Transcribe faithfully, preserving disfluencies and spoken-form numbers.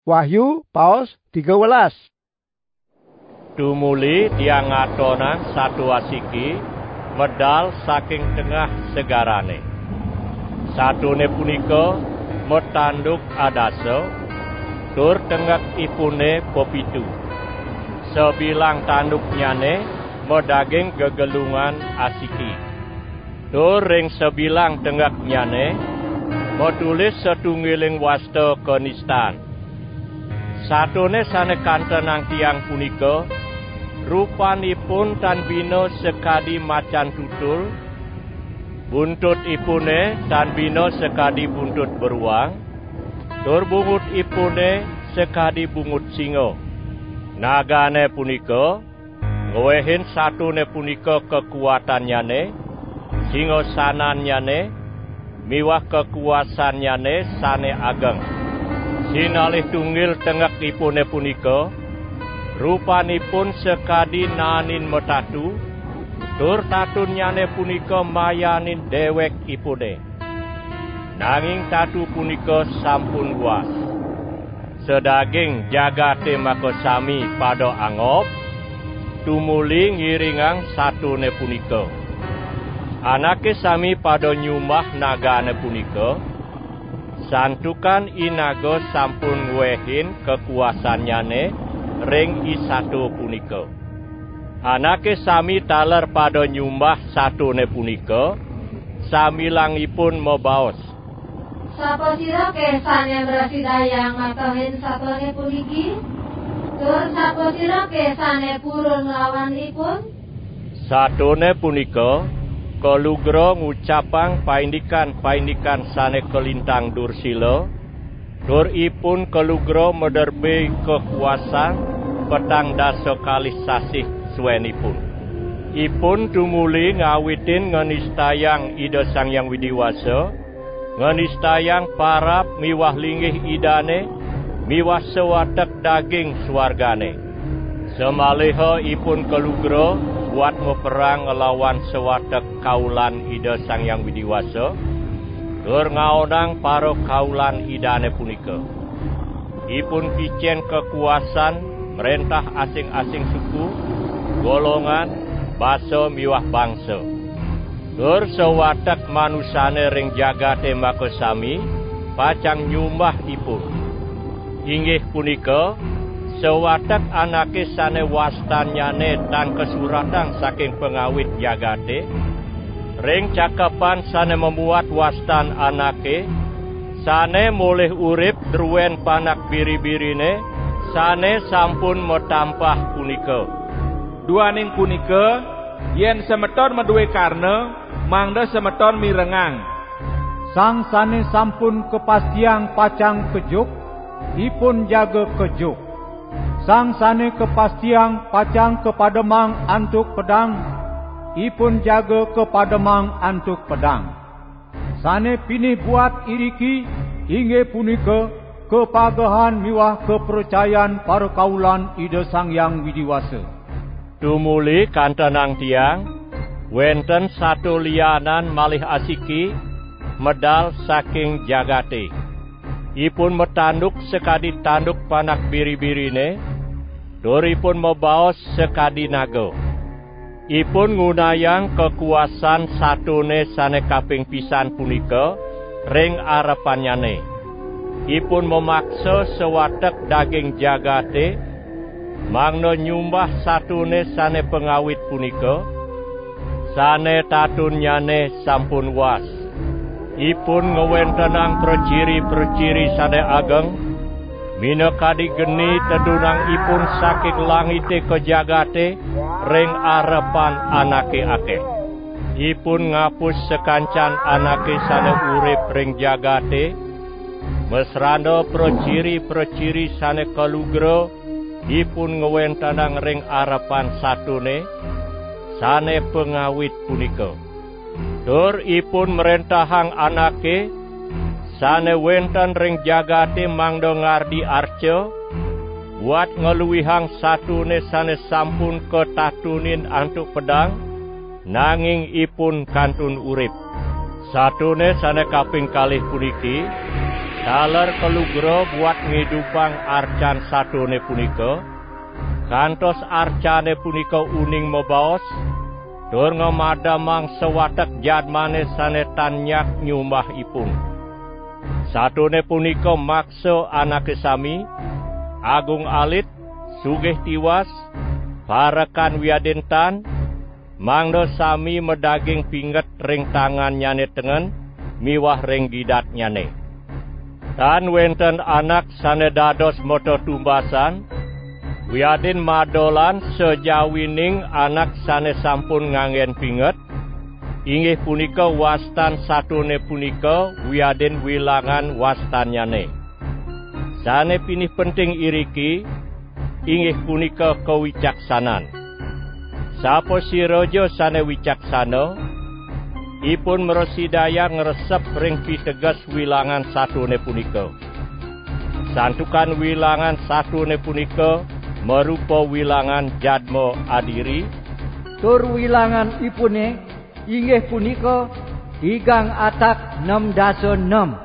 Wahyu paus tiga belas. Tumuli tiang ngatonan satu asiki medal saking tengah segarane. Satune punika metanduk adaso tur tengah ipune popitu. Sebilang tanduk nyane medaging gegelungan asiki. Tur ring sebilang tengah nyane metulis setunggiling wasta kenistan. Satune sane kantenang tiang punika rupanipun tan bina sekadi macan tutul, buntut ipune tan bina sekadi buntut beruang, tur bungut ipune sekadi bungut singa. Nagane punika ngwehin satune punika kekuatanyane, singosananyane, miwah kekuasanyane sane ageng. Sinalih tunggil tengek ipune punika rupanipun sekadi nanin metatu, tur tatunyane punika mayanin dewek ipune. Nanging tatu punika sampun was. Sedaging jagate makosami pada angop, tumuli ngiringang satune punika. Anake sami pada nyumbah nagane punika, santukan inago sampun ngwehin kekuasanyane ring isatu punika. Anake sami taler pada nyumbah satune punika, samilangipun mobaos. Sapa sira kesane mrasidaya ngatohin satone puniki? Tur sapa sira kesane purun nglawanipun? Satune punika kalugra ngucapang paindikan-paindikan sane kelintang dursila, tur ipun kalugra mederbe kekuasaan petang dasa kalih sasih suwenipun. Ipun tumuli ngawitin nganistayang Ida Sang Hyang Widiwasa, nganistayang parab miwah linggih idane, miwah sewatek daging swargane. Semaliha ipun kalugra buat meperang ngelawan sewatek kaulan Ida Sang Hyang Widiwasa, tur ngaonang para kaulan idane punika. Ipun kicen kekuasaan merentah asing-asing suku, golongan, basa miwah bangsa. Tur sewatek manusane ring jagate makosami pacang nyumbah ipun. Inggih punika sewatek anake sane wastanyane tan kesuratan saking pengawit jagate, ring cakapan sane membuat wastan anake, sane moleh urip druwen panak biri-birine, sane sampun metampah punika. Duaning punika, yen semeton meduwe karna, mangda semeton mirengang. Sang sane sampun kepastiang pacang kejuk, ipun jaga kejuk. Sang sane kepastiang pacang kepademang antuk pedang, ipun jaga kepademang antuk pedang. Sane pini buat iriki, inggih punika kepagahan miwah kepercayaan para kaulan Ida Sang Hyang Widiwasa. Tumuli kantenang tiang, wenten satu lianan malih asiki medal saking jagate. Ipun metanduk sekadi tanduk panak biri-birine, duripun mebaos sekadi naga. Ipun ngunayang kekuasaan satune sane kaping pisan punika ring arepanyane. Ipun memaksa sewatek daging jagate mangno nyumbah satune sane pengawit punika, sane tatunyane sampun was. Ipun ngewentenang perciri-perciri sane ageng, minekadi geni tedunang ipun saking langite ke jagate ring arepan anake akeh. Ipun ngapus sekancan anake sane urip ring jagate, mesranda perciri-perciri sane kalugra ipun ngewentenang ring arepan satune sane pengawit punika. Tur ipun merentahang anake sane wenten ring jagate mangdo ngardi arca buat ngeluwihang satune sane sampun ketatunin antuk pedang, nanging ipun kantun urip. Satune sane kaping kalih puniki Daler kelugro buat ngidupang arcan satone punika, kantos arcane punika uning mebaos, tur ngamadamang sewatek jadmane sane tanyak nyumbah ipun. Satone punika makso anake sami, agung alit, sugih tiwas, parekan wiadentan, mangdo sami medaging pinget ring tangan nyane tengen, miwah ring gidat nyane. Dan wenten anak sane dados moto tumbasan, wiadin madolan sejawining anak sane sampun ngangen pinget, inggih punika wastan satune punika wiadin wilangan wastanyane. Sane pinih penting iriki, inggih punika kewicaksanan. Sapa sirojo sane wicaksana, ipun merosidaya ngresep ring piteges wilangan satune punika. Santukan wilangan satune punika merupa wilangan jadma adiri, tur wilangan ipune inggih punika tigang atak nem dasa nem.